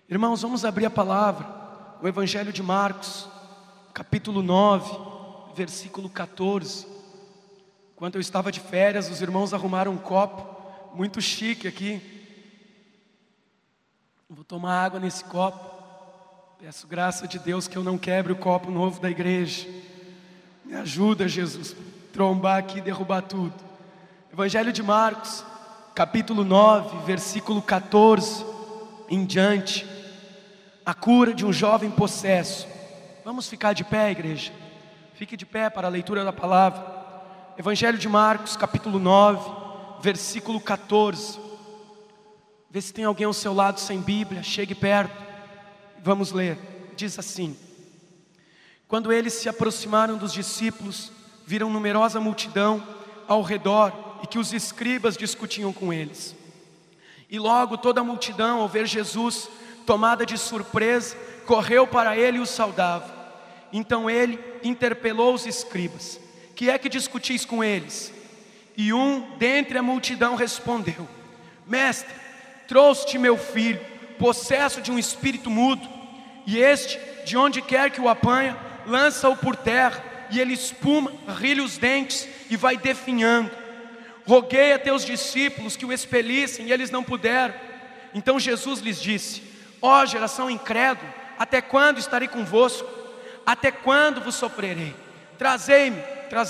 Irmãos, vamos abrir a palavra, o Evangelho de Marcos, capítulo 9, versículo 14. Enquanto eu estava de férias, os irmãos arrumaram um copo muito chique aqui. Vou tomar água nesse copo. Peço graça de Deus que eu não quebre o copo novo da igreja. Me ajuda, Jesus, trombar aqui e derrubar tudo. Evangelho de Marcos, capítulo 9, versículo 14 em diante. A cura de um jovem possesso. Vamos ficar de pé, igreja? Fique de pé para a leitura da palavra. Evangelho de Marcos, capítulo 9, versículo 14. Vê se tem alguém ao seu lado sem Bíblia. Chegue perto. Vamos ler. Diz assim: quando eles se aproximaram dos discípulos, viram numerosa multidão ao redor e que os escribas discutiam com eles. E logo toda a multidão, ao ver Jesus, tomada de surpresa, correu para ele e o saudava. Então ele interpelou os escribas: que é que discutis com eles? E um dentre a multidão respondeu: Mestre, trouxe-te meu filho, possesso de um espírito mudo, e este, de onde quer que o apanha, lança-o por terra, e ele espuma, rilha os dentes e vai definhando. Roguei a teus discípulos que o expelissem, e eles não puderam. Então Jesus lhes disse: ó geração incrédula, até quando estarei convosco? Até quando vos sofrerei? Trazei-me.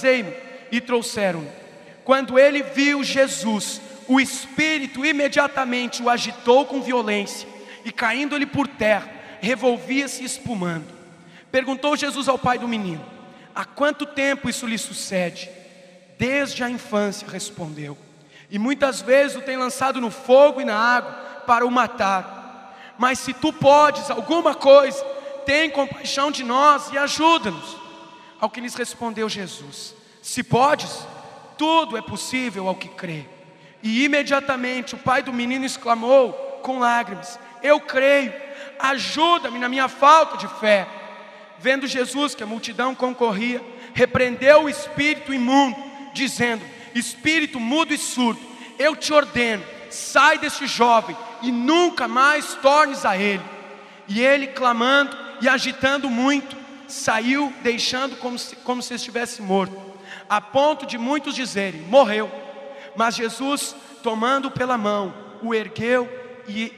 E trouxeram-no. Quando ele viu Jesus, o espírito imediatamente o agitou com violência, e caindo-lhe por terra, revolvia-se espumando. Perguntou Jesus ao pai do menino: há quanto tempo isso lhe sucede? Desde a infância, respondeu. E muitas vezes o tem lançado no fogo e na água para o matar. Mas se tu podes alguma coisa, tem compaixão de nós e ajuda-nos. Ao que lhes respondeu Jesus: se podes, tudo é possível ao que crê. E imediatamente o pai do menino exclamou com lágrimas: eu creio, ajuda-me na minha falta de fé. Vendo Jesus que a multidão concorria, repreendeu o espírito imundo, dizendo: espírito mudo e surdo, eu te ordeno, sai deste jovem e nunca mais tornes a ele. E ele, clamando e agitando muito, saiu, deixando como se estivesse morto, a ponto de muitos dizerem: morreu. Mas Jesus, tomando-o pela mão, o ergueu e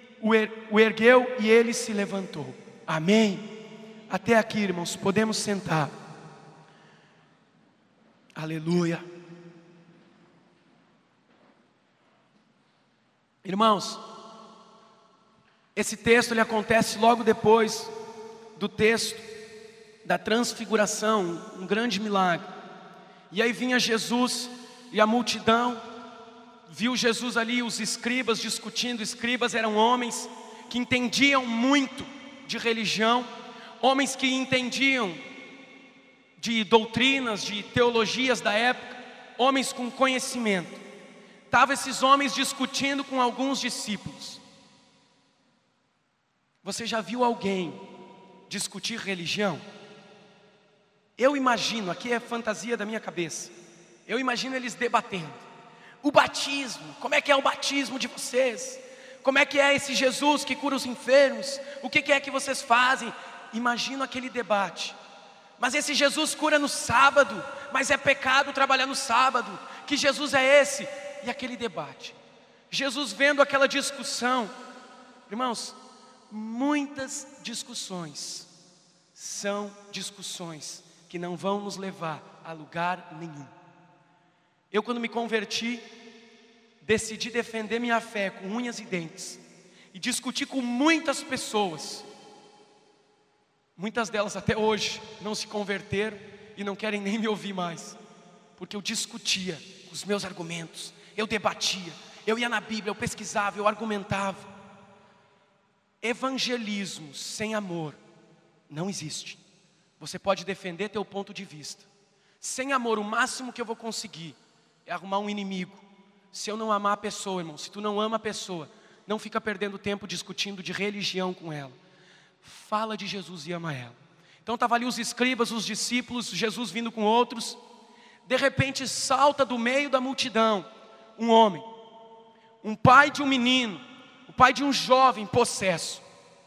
ele se levantou. Amém? Até aqui, irmãos, podemos sentar. Aleluia. Irmãos, esse texto ele acontece logo depois do texto da transfiguração, um grande milagre. E aí vinha Jesus e a multidão viu Jesus ali, os escribas discutindo. Escribas eram homens que entendiam muito de religião, homens que entendiam de doutrinas, de teologias da época, homens com conhecimento. Estavam esses homens discutindo com alguns discípulos. Você já viu alguém discutir religião? Eu imagino, aqui é fantasia da minha cabeça, eu imagino eles debatendo. O batismo, como é que é o batismo de vocês? Como é que é esse Jesus que cura os enfermos? O que é que vocês fazem? Imagino aquele debate. Mas esse Jesus cura no sábado, mas é pecado trabalhar no sábado. Que Jesus é esse? E aquele debate. Jesus vendo aquela discussão. Irmãos, muitas discussões são discussões que não vão nos levar a lugar nenhum. Eu, quando me converti, decidi defender minha fé com unhas e dentes, e discuti com muitas pessoas. Muitas delas até hoje não se converteram e não querem nem me ouvir mais, porque eu discutia os meus argumentos, eu debatia, eu ia na Bíblia, eu pesquisava, eu argumentava. Evangelismo sem amor não existe. Você pode defender teu ponto de vista. Sem amor, o máximo que eu vou conseguir é arrumar um inimigo. Se eu não amar a pessoa, irmão, se tu não ama a pessoa, não fica perdendo tempo discutindo de religião com ela. Fala de Jesus e ama ela. Então estavam ali os escribas, os discípulos, Jesus vindo com outros. De repente salta do meio da multidão um homem, um pai de um menino, o pai de um jovem possesso.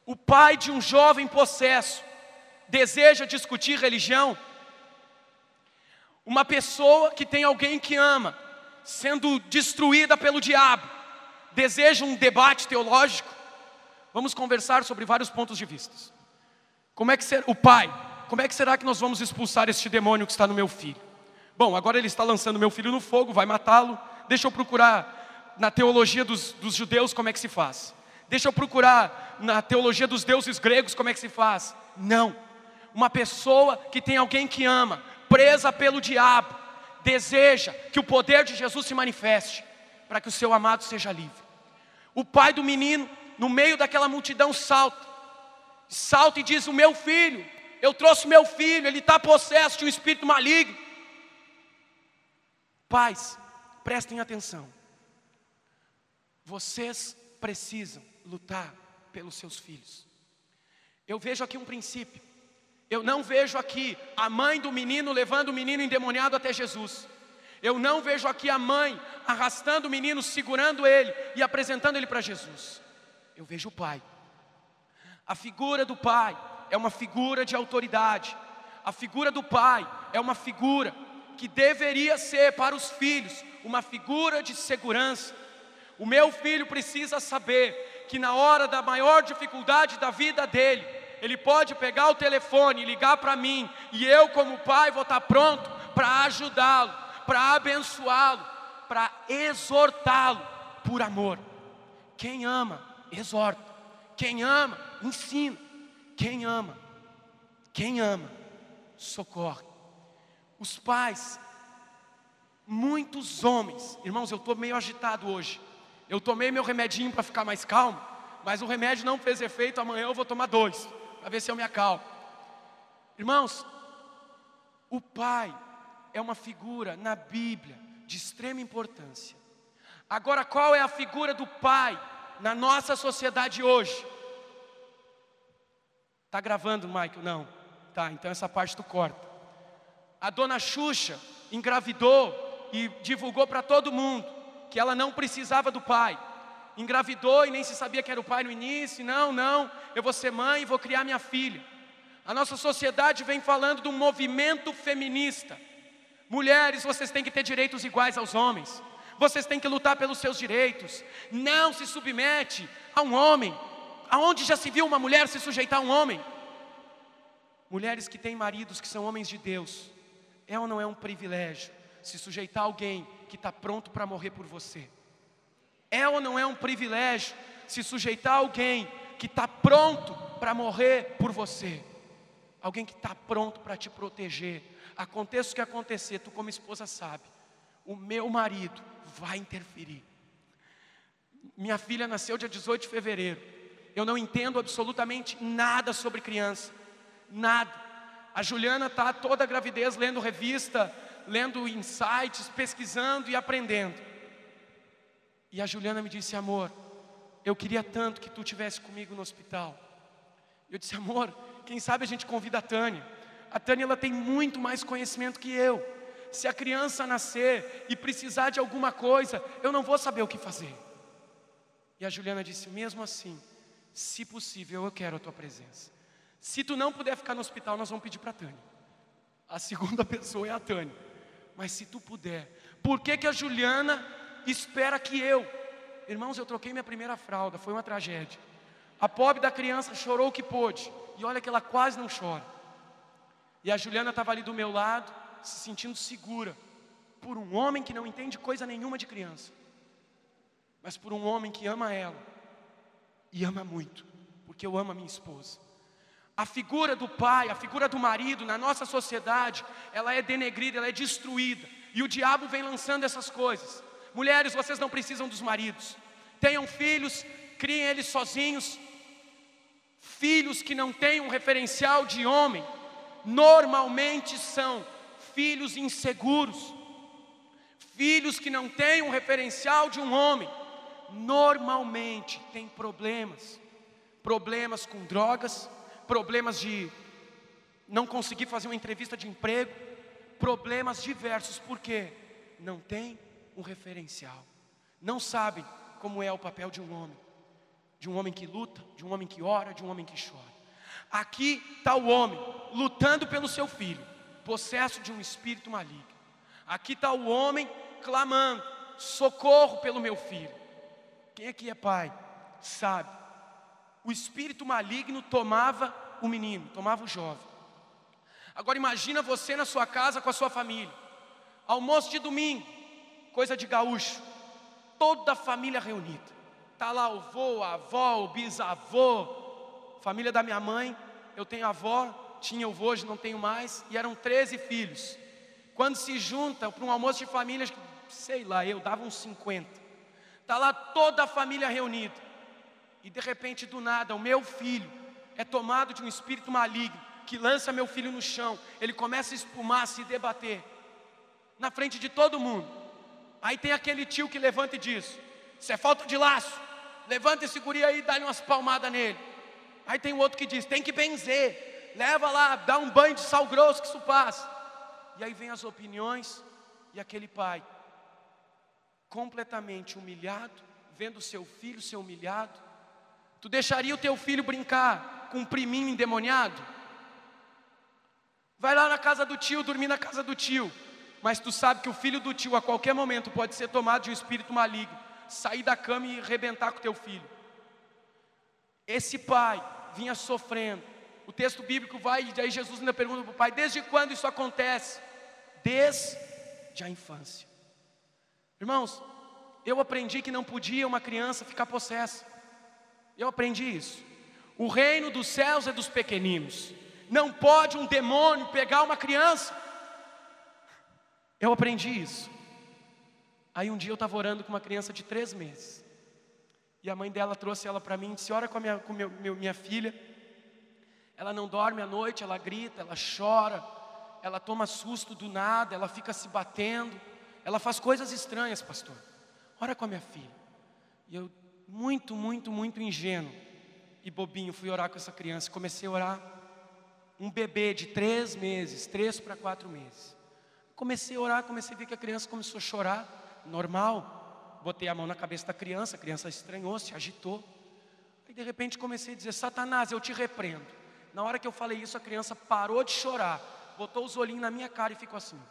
o pai de um jovem possesso deseja discutir religião, uma pessoa que tem alguém que ama, sendo destruída pelo diabo, deseja um debate teológico? Vamos conversar sobre vários pontos de vista. Como é que será o pai? Como é que será que nós vamos expulsar este demônio que está no meu filho? Bom, agora ele está lançando meu filho no fogo, vai matá-lo. Deixa eu procurar na teologia dos judeus como é que se faz. Deixa eu procurar na teologia dos deuses gregos como é que se faz. Não. Uma pessoa que tem alguém que ama, presa pelo diabo, deseja que o poder de Jesus se manifeste, para que o seu amado seja livre. O pai do menino, no meio daquela multidão, salta e diz: o meu filho, eu trouxe meu filho, ele está possesso de um espírito maligno. Pais, prestem atenção. Vocês precisam lutar pelos seus filhos. Eu vejo aqui um princípio. Eu não vejo aqui a mãe do menino levando o menino endemoniado até Jesus. Eu não vejo aqui a mãe arrastando o menino, segurando ele e apresentando ele para Jesus. Eu vejo o pai. A figura do pai é uma figura de autoridade. A figura do pai é uma figura que deveria ser para os filhos uma figura de segurança. O meu filho precisa saber que na hora da maior dificuldade da vida dele, ele pode pegar o telefone e ligar para mim, e eu como pai vou estar pronto para ajudá-lo, para abençoá-lo, para exortá-lo por amor. Quem ama, exorta. Quem ama, ensina. Quem ama, socorre. Os pais, muitos homens, irmãos, eu estou meio agitado hoje. Eu tomei meu remedinho para ficar mais calmo, mas o remédio não fez efeito. Amanhã eu vou tomar 2, para ver se eu me acalmo. Irmãos, o pai é uma figura na Bíblia de extrema importância. Agora, qual é a figura do pai na nossa sociedade hoje? Está gravando, Michael? Não. Tá, então essa parte tu corta. A dona Xuxa engravidou e divulgou para todo mundo que ela não precisava do pai. Engravidou e nem se sabia que era o pai no início. Não, eu vou ser mãe e vou criar minha filha. A nossa sociedade vem falando de um movimento feminista. Mulheres, vocês têm que ter direitos iguais aos homens. Vocês têm que lutar pelos seus direitos. Não se submete a um homem. Aonde já se viu uma mulher se sujeitar a um homem? Mulheres que têm maridos que são homens de Deus, é ou não é um privilégio se sujeitar a alguém que está pronto para morrer por você? É ou não é um privilégio se sujeitar a alguém que está pronto para morrer por você? Alguém que está pronto para te proteger. Aconteça o que acontecer, tu como esposa sabe, o meu marido vai interferir. Minha filha nasceu dia 18 de fevereiro. Eu não entendo absolutamente nada sobre criança. Nada. A Juliana está toda a gravidez lendo revista, lendo insights, pesquisando e aprendendo. E a Juliana me disse: amor, eu queria tanto que tu estivesse comigo no hospital. Eu disse: amor, quem sabe a gente convida a Tânia. A Tânia, ela tem muito mais conhecimento que eu. Se a criança nascer e precisar de alguma coisa, eu não vou saber o que fazer. E a Juliana disse: mesmo assim, se possível, eu quero a tua presença. Se tu não puder ficar no hospital, nós vamos pedir para a Tânia. A segunda pessoa é a Tânia. Mas se tu puder, por que a Juliana espera que eu? Irmãos, eu troquei minha primeira fralda, foi uma tragédia. A pobre da criança chorou o que pôde, e olha que ela quase não chora. E a Juliana estava ali do meu lado, se sentindo segura, por um homem que não entende coisa nenhuma de criança, mas por um homem que ama ela, e ama muito, porque eu amo a minha esposa. A figura do pai, a figura do marido na nossa sociedade, ela é denegrida, ela é destruída. E o diabo vem lançando essas coisas. Mulheres, vocês não precisam dos maridos. Tenham filhos, criem eles sozinhos. Filhos que não têm um referencial de homem, normalmente são filhos inseguros. Filhos que não têm um referencial de um homem, normalmente têm problemas. Problemas com drogas, problemas de não conseguir fazer uma entrevista de emprego, problemas diversos, porque não tem um referencial, não sabem como é o papel de um homem. de um homem que luta, de um homem que ora, de um homem que chora. Aqui está o homem lutando pelo seu filho, possesso de um espírito maligno. Aqui está o homem clamando: socorro pelo meu filho. Quem aqui é pai sabe, o espírito maligno tomava o menino, tomava o jovem. Agora imagina você na sua casa com a sua família, almoço de domingo, coisa de gaúcho, toda a família reunida. Está lá o vô, a avó, o bisavô, família da minha mãe. Eu tenho avó, tinha o vô, hoje não tenho mais, e eram 13 filhos. Quando se junta para um almoço de família, sei lá, eu dava uns 50. Está lá toda a família reunida, e de repente do nada o meu filho é tomado de um espírito maligno, que lança meu filho no chão. Ele começa a espumar, a se debater na frente de todo mundo. Aí tem aquele tio que levanta e diz: isso é falta de laço, levanta esse guri aí e dá-lhe umas palmadas nele. Aí tem o outro que diz: tem que benzer, leva lá, dá um banho de sal grosso que isso passa. E aí vem as opiniões, e aquele pai completamente humilhado, vendo o seu filho ser humilhado. Tu deixaria o teu filho brincar com um priminho endemoniado? Vai lá na casa do tio, dormir na casa do tio. Mas tu sabe que o filho do tio a qualquer momento pode ser tomado de um espírito maligno, sair da cama e arrebentar com o teu filho. Esse pai vinha sofrendo. O texto bíblico vai, e aí Jesus ainda pergunta para o pai: desde quando isso acontece? Desde a infância. Irmãos, eu aprendi que não podia uma criança ficar possessa. Eu aprendi isso. O reino dos céus é dos pequeninos. Não pode um demônio pegar uma criança. Eu aprendi isso. Aí um dia eu estava orando com uma criança de 3 meses. E a mãe dela trouxe ela para mim e disse: ora com a minha filha. Ela não dorme à noite, ela grita, ela chora, ela toma susto do nada, ela fica se batendo, ela faz coisas estranhas, pastor. Ora com a minha filha. E eu, muito ingênuo e bobinho, fui orar com essa criança. Comecei a orar. Um bebê de 3 meses, 3 para 4 meses. Comecei a orar, comecei a ver que a criança começou a chorar, normal. Botei a mão na cabeça da criança, a criança estranhou, se agitou. Aí de repente comecei a dizer: Satanás, eu te repreendo. Na hora que eu falei isso, a criança parou de chorar, botou os olhinhos na minha cara e ficou assim.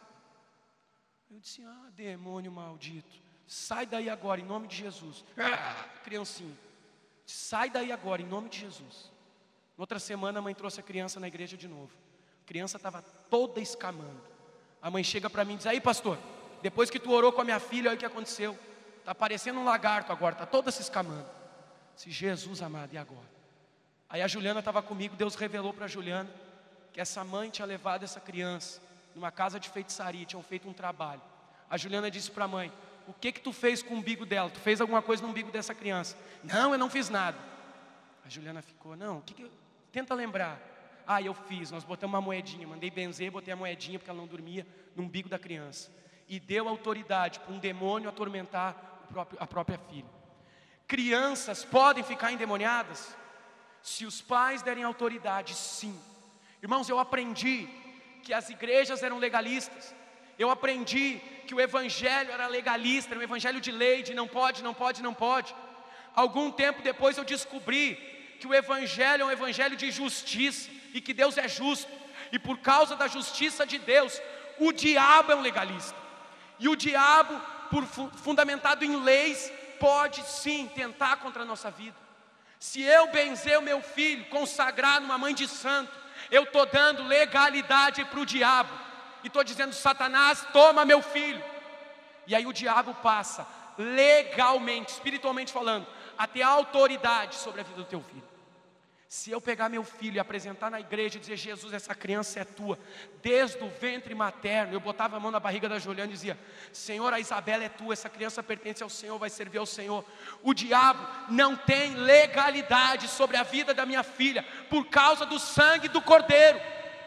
Eu disse: ah, demônio maldito, sai daí agora em nome de Jesus. Criancinha, sai daí agora em nome de Jesus. Outra semana a mãe trouxe a criança na igreja de novo. A criança estava toda escamando. A mãe chega para mim e diz: aí pastor, depois que tu orou com a minha filha, olha o que aconteceu. Está parecendo um lagarto agora, está toda se escamando. Eu disse: Jesus amado, e agora? Aí a Juliana estava comigo, Deus revelou para a Juliana que essa mãe tinha levado essa criança numa casa de feitiçaria, tinham feito um trabalho. A Juliana disse para a mãe: o que tu fez com o umbigo dela? Tu fez alguma coisa no umbigo dessa criança? Não, eu não fiz nada. A Juliana ficou: não, tenta lembrar. Ah, eu fiz, nós botamos uma moedinha, mandei benzer, botei a moedinha porque ela não dormia no umbigo da criança. E deu autoridade para um demônio atormentar a própria filha. Crianças podem ficar endemoniadas? Se os pais derem autoridade, sim. Irmãos, eu aprendi que as igrejas eram legalistas. Eu aprendi que o evangelho era legalista, era um evangelho de lei, de não pode, não pode, não pode. Algum tempo depois eu descobri que o evangelho é um evangelho de justiça e que Deus é justo. E por causa da justiça de Deus, o diabo é um legalista. E o diabo, fundamentado em leis, pode sim tentar contra a nossa vida. Se eu benzer o meu filho, consagrar numa mãe de santo, eu estou dando legalidade para o diabo. E estou dizendo: Satanás, toma meu filho. E aí o diabo passa legalmente, espiritualmente falando, a ter autoridade sobre a vida do teu filho. Se eu pegar meu filho e apresentar na igreja e dizer: Jesus, essa criança é tua, desde o ventre materno, eu botava a mão na barriga da Juliana e dizia: Senhor, a Isabela é tua, essa criança pertence ao Senhor, vai servir ao Senhor. O diabo não tem legalidade sobre a vida da minha filha, por causa do sangue do Cordeiro.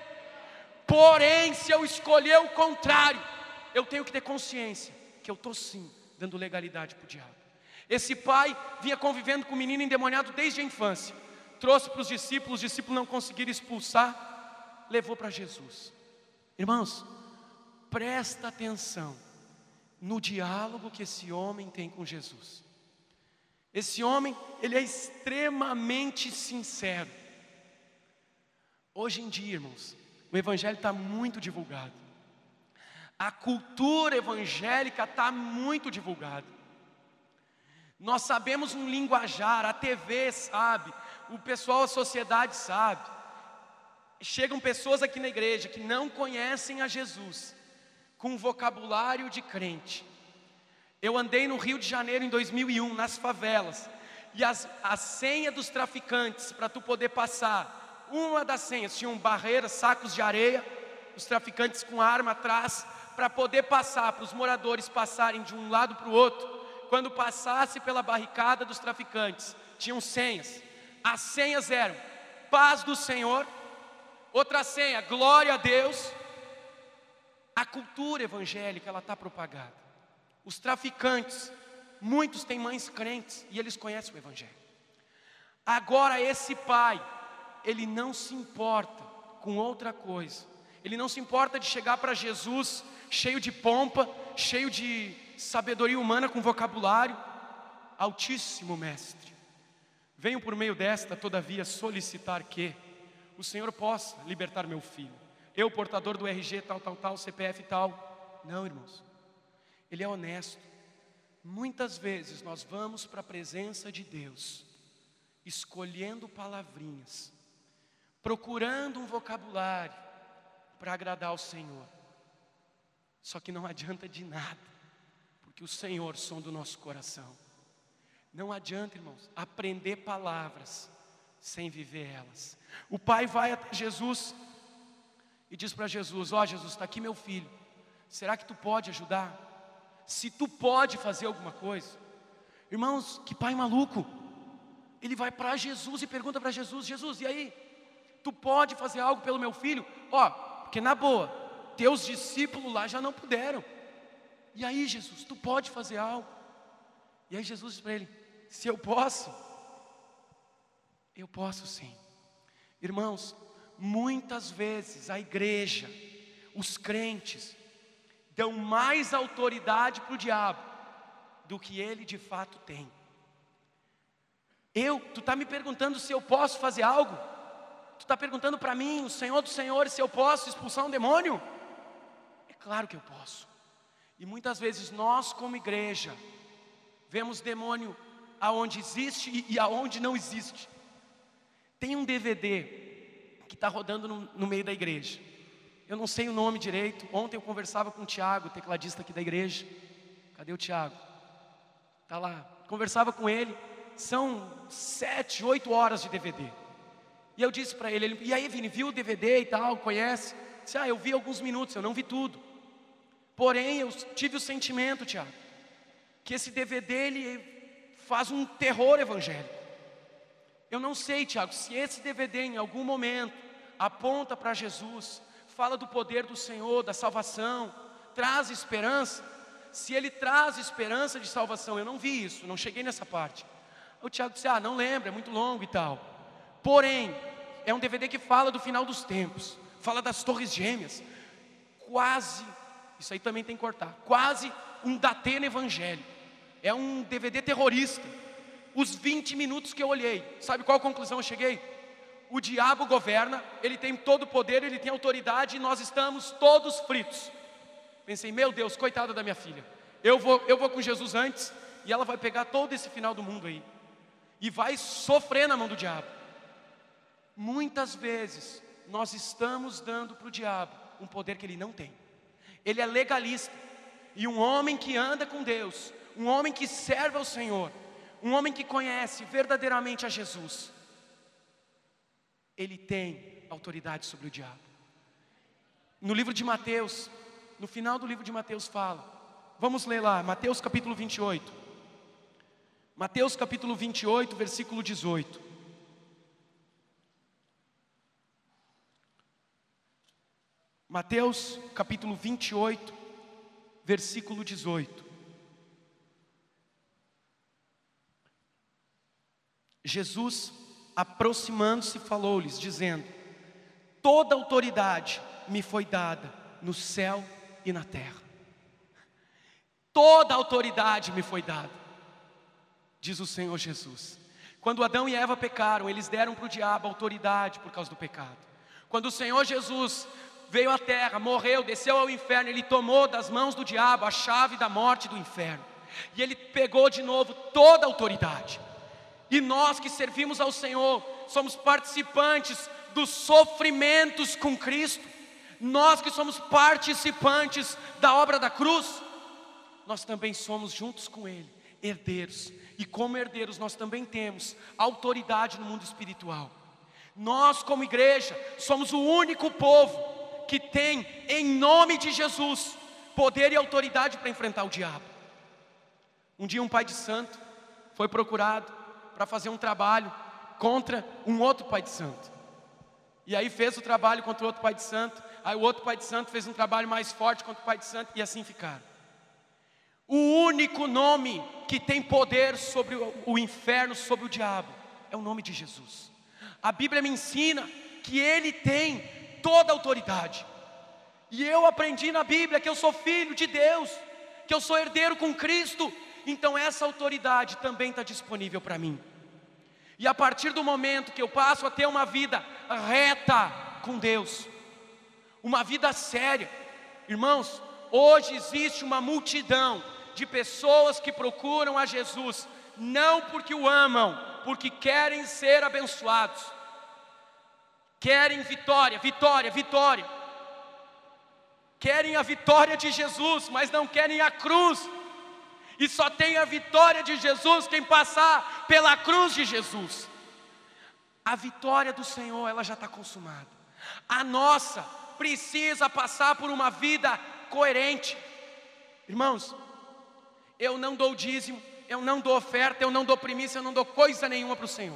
Porém, se eu escolher o contrário, eu tenho que ter consciência que eu estou sim dando legalidade para o diabo. Esse pai vinha convivendo com o menino endemoniado desde a infância. Trouxe para os discípulos não conseguiram expulsar, levou para Jesus. Irmãos, presta atenção no diálogo que esse homem tem com Jesus. Esse homem, ele é extremamente sincero. Hoje em dia, irmãos, o evangelho está muito divulgado. A cultura evangélica está muito divulgada. Nós sabemos um linguajar, a TV sabe, o pessoal, a sociedade sabe. Chegam pessoas aqui na igreja que não conhecem a Jesus, com vocabulário de crente. Eu andei no Rio de Janeiro em 2001, nas favelas, e a senha dos traficantes, para tu poder passar, uma das senhas, tinham barreiras, sacos de areia, os traficantes com arma atrás, para poder passar, para os moradores passarem de um lado para o outro. Quando passasse pela barricada dos traficantes, tinham senhas. As senhas eram: paz do Senhor. Outra senha: glória a Deus. A cultura evangélica, ela está propagada. Os traficantes, muitos têm mães crentes e eles conhecem o evangelho. Agora esse pai, ele não se importa com outra coisa. Ele não se importa de chegar para Jesus cheio de pompa, cheio de sabedoria humana, com vocabulário. Altíssimo mestre, venho por meio desta, todavia, solicitar que o Senhor possa libertar meu filho. Eu, portador do RG tal, CPF tal. Não, irmãos, ele é honesto. Muitas vezes nós vamos para a presença de Deus, escolhendo palavrinhas, procurando um vocabulário para agradar ao Senhor. Só que não adianta de nada, porque o Senhor sonda o nosso coração. Não adianta, irmãos, aprender palavras sem viver elas. O pai vai até Jesus e diz para Jesus: ó Jesus, está aqui meu filho, será que tu pode ajudar? Se tu pode fazer alguma coisa. Irmãos, que pai maluco. Ele vai para Jesus e pergunta para Jesus: Jesus, e aí? Tu pode fazer algo pelo meu filho? Ó, porque na boa, teus discípulos lá já não puderam. E aí, Jesus, tu pode fazer algo? E aí Jesus diz para ele: se eu posso, eu posso sim. Irmãos, muitas vezes a igreja, os crentes, dão mais autoridade para o diabo do que ele de fato tem. Tu está me perguntando se eu posso fazer algo? Tu está perguntando para mim, o Senhor dos Senhores, se eu posso expulsar um demônio? É claro que eu posso. E muitas vezes nós, como igreja, vemos demônio aonde existe e aonde não existe. Tem um DVD que está rodando no meio da igreja. Eu não sei o nome direito. Ontem eu conversava com o Tiago, tecladista aqui da igreja. Cadê o Tiago? Está lá. Conversava com ele. São 7, 8 horas de DVD. E eu disse para ele: e aí, Vini, viu o DVD e tal, conhece? Disse: eu vi alguns minutos, eu não vi tudo. Porém, eu tive o sentimento, Tiago, que esse DVD, ele faz um terror evangélico. Eu não sei, Tiago, se esse DVD em algum momento aponta para Jesus, fala do poder do Senhor, da salvação, traz esperança. Se ele traz esperança de salvação, eu não vi isso, não cheguei nessa parte. O Tiago disse: não lembro, é muito longo e tal. Porém, é um DVD que fala do final dos tempos, fala das torres gêmeas. Quase, isso aí também tem que cortar, quase um Datena evangélico. É um DVD terrorista. Os 20 minutos que eu olhei, sabe qual conclusão eu cheguei? O diabo governa, ele tem todo o poder, ele tem autoridade, e nós estamos todos fritos. Pensei: meu Deus, coitada da minha filha. Eu vou com Jesus antes, e ela vai pegar todo esse final do mundo aí, e vai sofrer na mão do diabo. Muitas vezes nós estamos dando para o diabo um poder que ele não tem. Ele é legalista. E um homem que anda com Deus, um homem que serve ao Senhor, um homem que conhece verdadeiramente a Jesus, ele tem autoridade sobre o diabo. No livro de Mateus, no final do livro de Mateus fala, vamos ler lá, Mateus capítulo 28. Mateus capítulo 28, versículo 18. Mateus capítulo 28, versículo 18. Jesus, aproximando-se, falou-lhes, dizendo: toda autoridade me foi dada no céu e na terra. Toda autoridade me foi dada. diz o Senhor Jesus. Quando Adão e Eva pecaram, eles deram para o diabo autoridade por causa do pecado. Quando o Senhor Jesus veio à terra, morreu, desceu ao inferno, Ele tomou das mãos do diabo a chave da morte e do inferno. E Ele pegou de novo toda a autoridade. E nós que servimos ao Senhor, somos participantes dos sofrimentos com Cristo. Nós que somos participantes da obra da cruz, nós também somos juntos com Ele, herdeiros. E como herdeiros nós também temos autoridade no mundo espiritual. Nós como igreja somos o único povo que tem, em nome de Jesus, poder e autoridade para enfrentar o diabo. Um dia um pai de santo foi procurado para fazer um trabalho contra um outro pai de santo. E aí fez o trabalho contra o outro pai de santo. Aí o outro pai de santo fez um trabalho mais forte contra o pai de santo. E assim ficaram. O único nome que tem poder sobre o inferno, sobre o diabo, é o nome de Jesus. A Bíblia me ensina que Ele tem toda a autoridade. E eu aprendi na Bíblia que eu sou filho de Deus, que eu sou herdeiro com Cristo. Então essa autoridade também está disponível para mim. E a partir do momento que eu passo a ter uma vida reta com Deus, uma vida séria, irmãos, hoje existe uma multidão de pessoas que procuram a Jesus, não porque o amam, porque querem ser abençoados, querem vitória, vitória, vitória, querem a vitória de Jesus, mas não querem a cruz. E só tem a vitória de Jesus quem passar pela cruz de Jesus. A vitória do Senhor, ela já está consumada. A nossa precisa passar por uma vida coerente. Irmãos, eu não dou dízimo, eu não dou oferta, eu não dou primícia, eu não dou coisa nenhuma para o Senhor.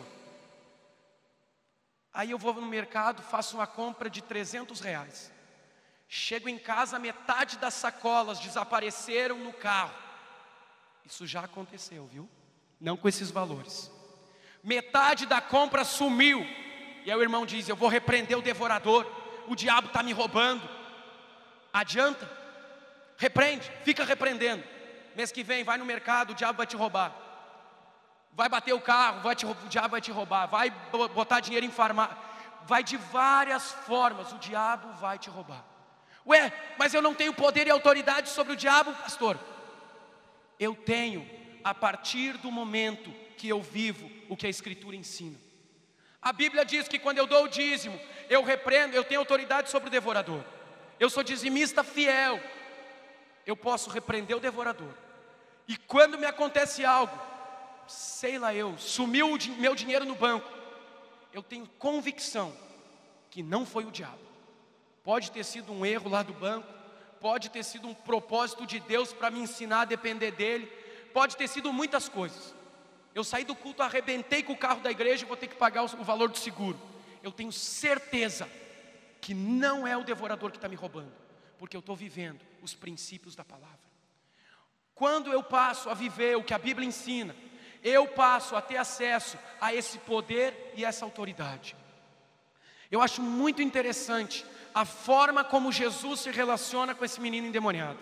Aí eu vou no mercado, faço uma compra de R$300. Chego em casa, metade das sacolas desapareceram no carro. Isso já aconteceu, viu? Não com esses valores. Metade da compra sumiu. E aí o irmão diz: eu vou repreender o devorador, o diabo está me roubando. Adianta? Repreende, fica repreendendo. Mês que vem vai no mercado, o diabo vai te roubar. Vai bater o carro, o diabo vai te roubar. Vai botar dinheiro em farmácia. Vai de várias formas, o diabo vai te roubar. Ué, mas eu não tenho poder e autoridade sobre o diabo, pastor. Eu tenho, a partir do momento que eu vivo o que a Escritura ensina. A Bíblia diz que quando eu dou o dízimo, eu repreendo, eu tenho autoridade sobre o devorador. Eu sou dizimista fiel. Eu posso repreender o devorador. E quando me acontece algo, sei lá sumiu meu dinheiro no banco, eu tenho convicção que não foi o diabo. Pode ter sido um erro lá do banco, pode ter sido um propósito de Deus para me ensinar a depender dEle, pode ter sido muitas coisas. Eu saí do culto, arrebentei com o carro da igreja e vou ter que pagar o valor do seguro. Eu tenho certeza que não é o devorador que está me roubando, porque eu estou vivendo os princípios da palavra. Quando eu passo a viver o que a Bíblia ensina, eu passo a ter acesso a esse poder e essa autoridade. Eu acho muito interessante a forma como Jesus se relaciona com esse menino endemoniado.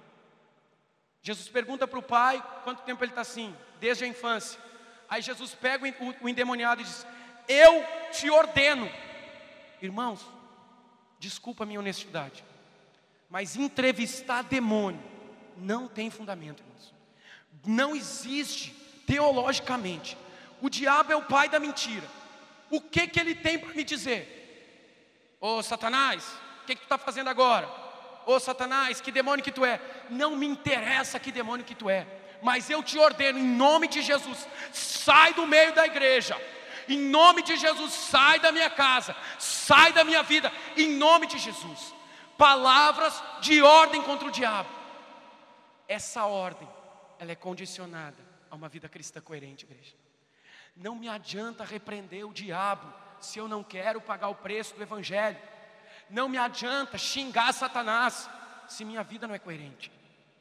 Jesus pergunta para o pai quanto tempo ele está assim, desde a infância. Aí Jesus pega o endemoniado e diz: eu te ordeno. Irmãos, desculpa a minha honestidade, mas entrevistar demônio não tem fundamento, irmãos. Não existe teologicamente. O diabo é o pai da mentira. O que ele tem para me dizer? Ô Satanás, o que tu está fazendo agora? Ô Satanás, que demônio que tu é? Não me interessa que demônio que tu é, mas eu te ordeno, em nome de Jesus, sai do meio da igreja. Em nome de Jesus, sai da minha casa, sai da minha vida, em nome de Jesus. Palavras de ordem contra o diabo. Essa ordem, ela é condicionada a uma vida cristã coerente, igreja. Não me adianta repreender o diabo se eu não quero pagar o preço do evangelho. Não me adianta xingar Satanás se minha vida não é coerente.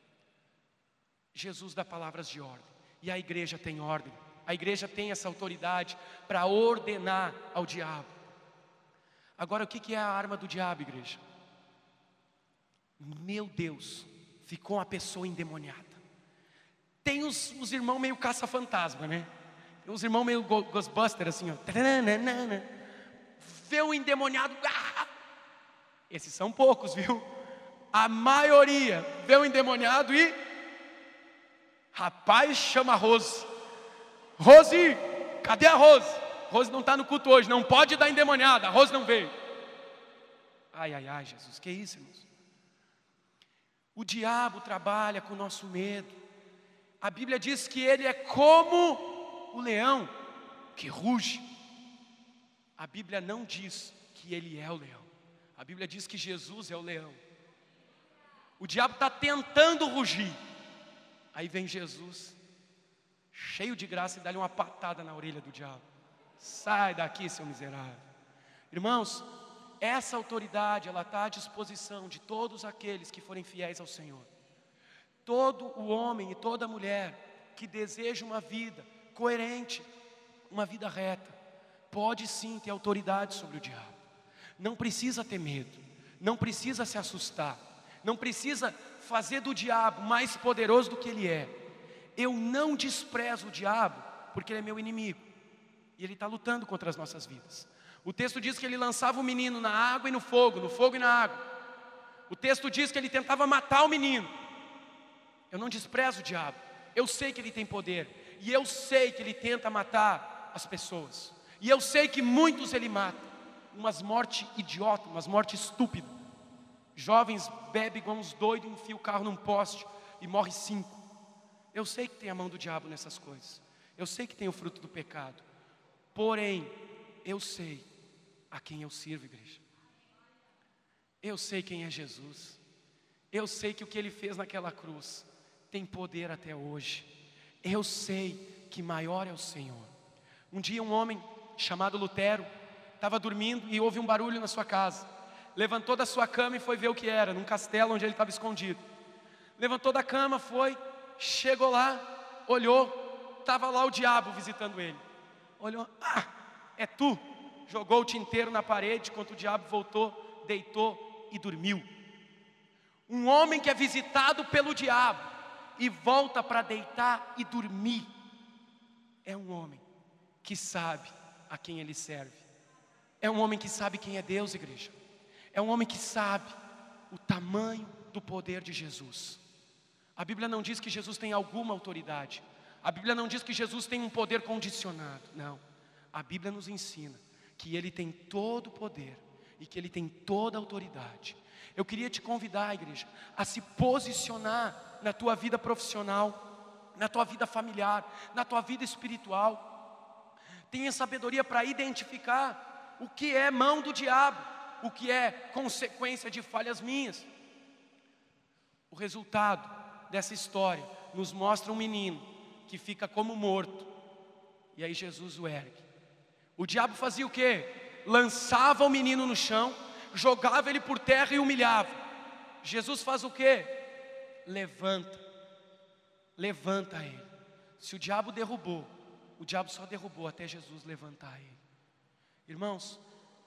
Jesus dá palavras de ordem, e a igreja tem ordem. A igreja tem essa autoridade para ordenar ao diabo. Agora, o que é a arma do diabo, igreja? Meu Deus, ficou uma pessoa endemoniada. Tem os irmãos meio caça-fantasma, né? Tem uns irmãos meio Ghostbuster, assim, ó. Vê o endemoniado. Esses são poucos, viu? A maioria vê o endemoniado e... Rapaz, chama a Rose. Rose, cadê a Rose? Rose não está no culto hoje, não pode dar endemoniada, a Rose não veio. Ai, ai, ai, Jesus, que isso, irmãos? O diabo trabalha com o nosso medo. A Bíblia diz que ele é como o leão que ruge. A Bíblia não diz que ele é o leão. A Bíblia diz que Jesus é o leão. O diabo está tentando rugir. Aí vem Jesus, cheio de graça, e dá-lhe uma patada na orelha do diabo. Sai daqui, seu miserável. Irmãos, essa autoridade, ela está à disposição de todos aqueles que forem fiéis ao Senhor. Todo o homem e toda mulher que deseja uma vida coerente, uma vida reta, pode sim ter autoridade sobre o diabo. Não precisa ter medo, não precisa se assustar, não precisa fazer do diabo mais poderoso do que ele é. Eu não desprezo o diabo, porque ele é meu inimigo, e ele está lutando contra as nossas vidas. O texto diz que ele lançava o menino na água e no fogo e na água. O texto diz que ele tentava matar o menino. Eu não desprezo o diabo, eu sei que ele tem poder, e eu sei que ele tenta matar as pessoas, e eu sei que muitos ele mata. Umas mortes idiotas, umas mortes estúpidas. Jovens bebem igual uns doidos, enfiam o carro num poste e morre 5. Eu sei que tem a mão do diabo nessas coisas, eu sei que tem o fruto do pecado. Porém, eu sei a quem eu sirvo, igreja. Eu sei quem é Jesus. Eu sei que o que ele fez naquela cruz tem poder até hoje. Eu sei que maior é o Senhor. Um dia um homem chamado Lutero estava dormindo e houve um barulho na sua casa. Levantou da sua cama e foi ver o que era, num castelo onde ele estava escondido. Levantou da cama, foi, chegou lá, olhou, estava lá o diabo visitando ele. Olhou, é tu. Jogou o tinteiro na parede, enquanto o diabo voltou, deitou e dormiu. Um homem que é visitado pelo diabo e volta para deitar e dormir, é um homem que sabe a quem ele serve. É um homem que sabe quem é Deus, igreja. É um homem que sabe o tamanho do poder de Jesus. A Bíblia não diz que Jesus tem alguma autoridade. A Bíblia não diz que Jesus tem um poder condicionado. Não. A Bíblia nos ensina que Ele tem todo o poder e que Ele tem toda a autoridade. Eu queria te convidar, igreja, a se posicionar na tua vida profissional, na tua vida familiar, na tua vida espiritual. Tenha sabedoria para identificar o que é mão do diabo, o que é consequência de falhas minhas. O resultado dessa história nos mostra um menino que fica como morto, e aí Jesus o ergue. O diabo fazia o quê? Lançava o menino no chão, jogava ele por terra e humilhava. Jesus faz o quê? Levanta ele. Se o diabo derrubou, o diabo só derrubou até Jesus levantar ele. Irmãos,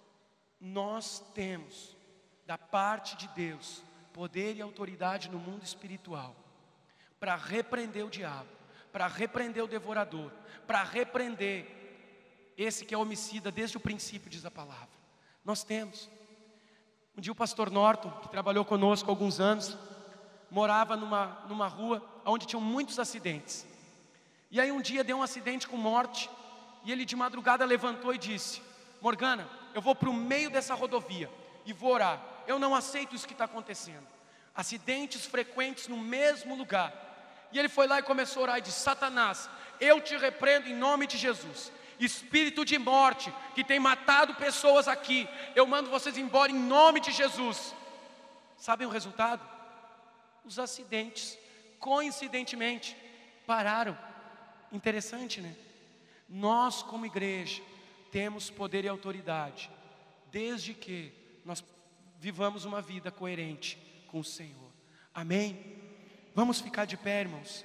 nós temos da parte de Deus poder e autoridade no mundo espiritual para repreender o diabo, para repreender o devorador, para repreender esse que é homicida desde o princípio, diz a palavra. Nós temos. Um dia o pastor Norton, que trabalhou conosco há alguns anos, morava numa rua onde tinham muitos acidentes. E aí um dia deu um acidente com morte, e ele de madrugada levantou e disse: Morgana, eu vou para o meio dessa rodovia e vou orar. Eu não aceito isso que está acontecendo. Acidentes frequentes no mesmo lugar. E ele foi lá e começou a orar e disse: Satanás, eu te repreendo em nome de Jesus. Espírito de morte que tem matado pessoas aqui, eu mando vocês embora em nome de Jesus. Sabem o resultado? Os acidentes, coincidentemente, pararam. Interessante, né? Nós como igreja temos poder e autoridade, desde que nós vivamos uma vida coerente com o Senhor. Amém? Vamos ficar de pé, irmãos,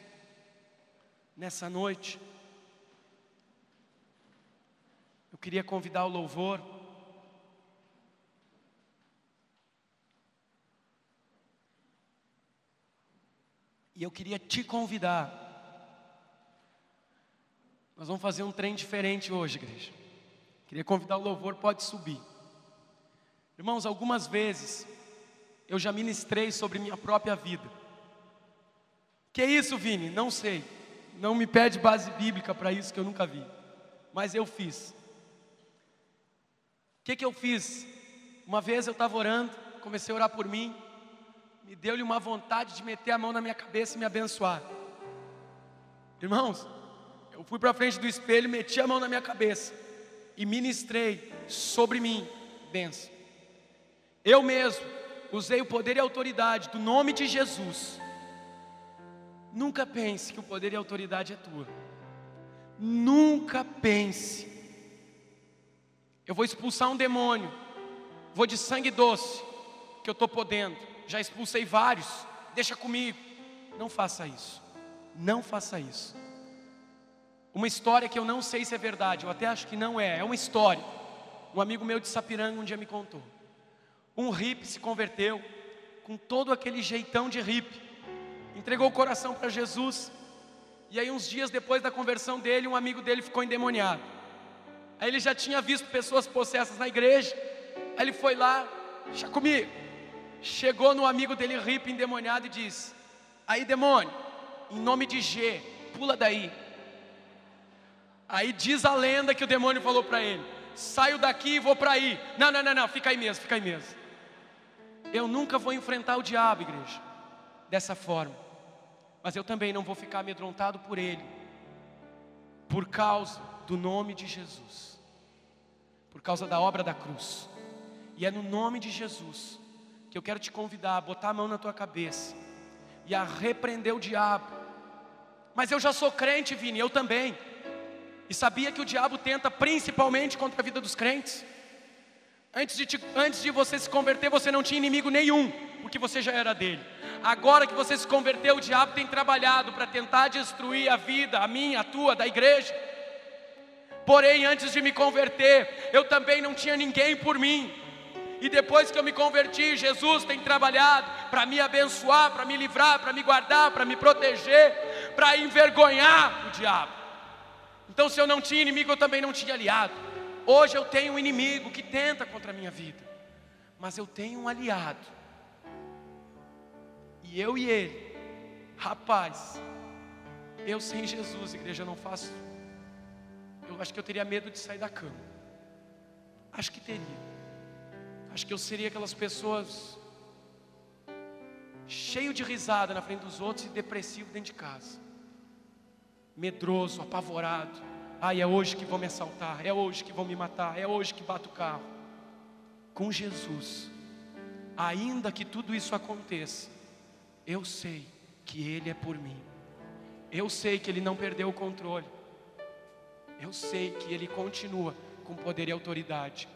nessa noite. Eu queria convidar o louvor. E eu queria te convidar Nós vamos fazer um trem diferente hoje, igreja. Queria convidar o louvor, pode subir. Irmãos, algumas vezes eu já ministrei sobre minha própria vida. Que é isso, Vini? Não sei. Não me pede base bíblica para isso, que eu nunca vi. Mas eu fiz. O que eu fiz? Uma vez eu estava orando, comecei a orar por mim. Me deu-lhe uma vontade de meter a mão na minha cabeça e me abençoar. Irmãos, eu fui para frente do espelho, meti a mão na minha cabeça e ministrei sobre mim bênção. Eu mesmo usei o poder e a autoridade do nome de Jesus. Nunca pense que o poder e a autoridade é tua. Nunca pense. Eu vou expulsar um demônio, vou de sangue doce, que eu estou podendo. Já expulsei vários, deixa comigo. Não faça isso. Não faça isso. Uma história que eu não sei se é verdade, eu até acho que não é uma história. Um amigo meu de Sapiranga um dia me contou. Um hippie se converteu, com todo aquele jeitão de hippie, entregou o coração para Jesus. E aí uns dias depois da conversão dele, um amigo dele ficou endemoniado. Aí ele já tinha visto pessoas possessas na igreja. Aí ele foi lá, deixa comigo. Chegou no amigo dele hippie endemoniado e disse: aí demônio, em nome de G, pula daí. Aí diz a lenda que o demônio falou para ele: saio daqui e vou para aí. Não, fica aí mesmo, fica aí mesmo. Eu nunca vou enfrentar o diabo, igreja, dessa forma. Mas eu também não vou ficar amedrontado por ele, por causa do nome de Jesus, por causa da obra da cruz. E é no nome de Jesus que eu quero te convidar a botar a mão na tua cabeça e a repreender o diabo. Mas eu já sou crente, Vini, eu também. E sabia que o diabo tenta principalmente contra a vida dos crentes? Antes de você se converter, você não tinha inimigo nenhum, porque você já era dele. Agora que você se converteu, o diabo tem trabalhado para tentar destruir a vida, a minha, a tua, da igreja. Porém, antes de me converter, eu também não tinha ninguém por mim. E depois que eu me converti, Jesus tem trabalhado para me abençoar, para me livrar, para me guardar, para me proteger, para envergonhar o diabo. Então, se eu não tinha inimigo, eu também não tinha aliado. Hoje eu tenho um inimigo que tenta contra a minha vida, mas eu tenho um aliado. E eu e ele, rapaz, eu sem Jesus, igreja, eu não faço. Eu acho que eu teria medo de sair da cama. Acho que teria. Acho que eu seria aquelas pessoas cheio de risada na frente dos outros e depressivo dentro de casa, medroso, apavorado. Ai, é hoje que vão me assaltar, é hoje que vão me matar, é hoje que bato o carro. Com Jesus, ainda que tudo isso aconteça, eu sei que Ele é por mim. Eu sei que Ele não perdeu o controle. Eu sei que Ele continua com poder e autoridade.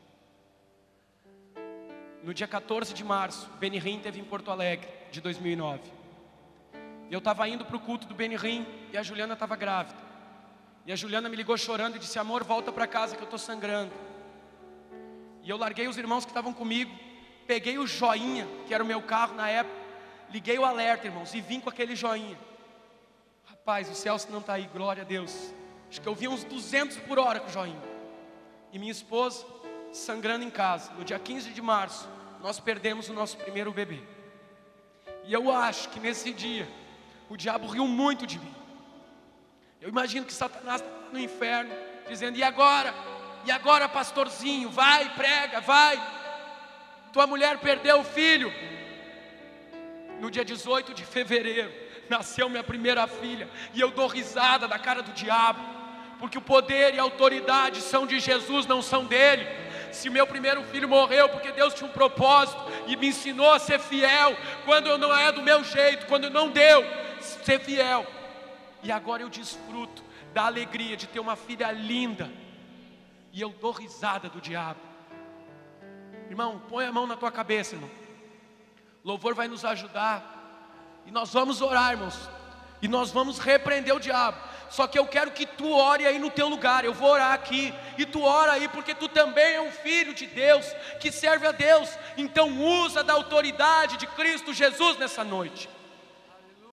No dia 14 de março, Benihim teve em Porto Alegre, de 2009. Eu estava indo para o culto do Benihim e a Juliana estava grávida. E a Juliana me ligou chorando e disse: amor, volta para casa que eu estou sangrando. E eu larguei os irmãos que estavam comigo, peguei o joinha, que era o meu carro na época, liguei o alerta, irmãos, e vim com aquele joinha. Rapaz, o Celso não está aí, glória a Deus. Acho que eu vi uns 200 por hora com o joinha. E minha esposa sangrando em casa. No dia 15 de março, nós perdemos o nosso primeiro bebê. E eu acho que nesse dia o diabo riu muito de mim. Eu imagino que Satanás está no inferno, dizendo: e agora? E agora, pastorzinho? Vai, prega, vai. Tua mulher perdeu o filho. No dia 18 de fevereiro, nasceu minha primeira filha. E eu dou risada da cara do diabo, porque o poder e a autoridade são de Jesus, não são dele. Se meu primeiro filho morreu, porque Deus tinha um propósito e me ensinou a ser fiel, quando eu não é do meu jeito, quando não deu, ser fiel. E agora eu desfruto da alegria de ter uma filha linda, e eu dou risada do diabo. Irmão, põe a mão na tua cabeça, irmão. Louvor vai nos ajudar, e nós vamos orar, irmãos, e nós vamos repreender o diabo. Só que eu quero que tu ore aí no teu lugar. Eu vou orar aqui, e tu ora aí, porque tu também é um filho de Deus, que serve a Deus. Então usa da autoridade de Cristo Jesus nessa noite.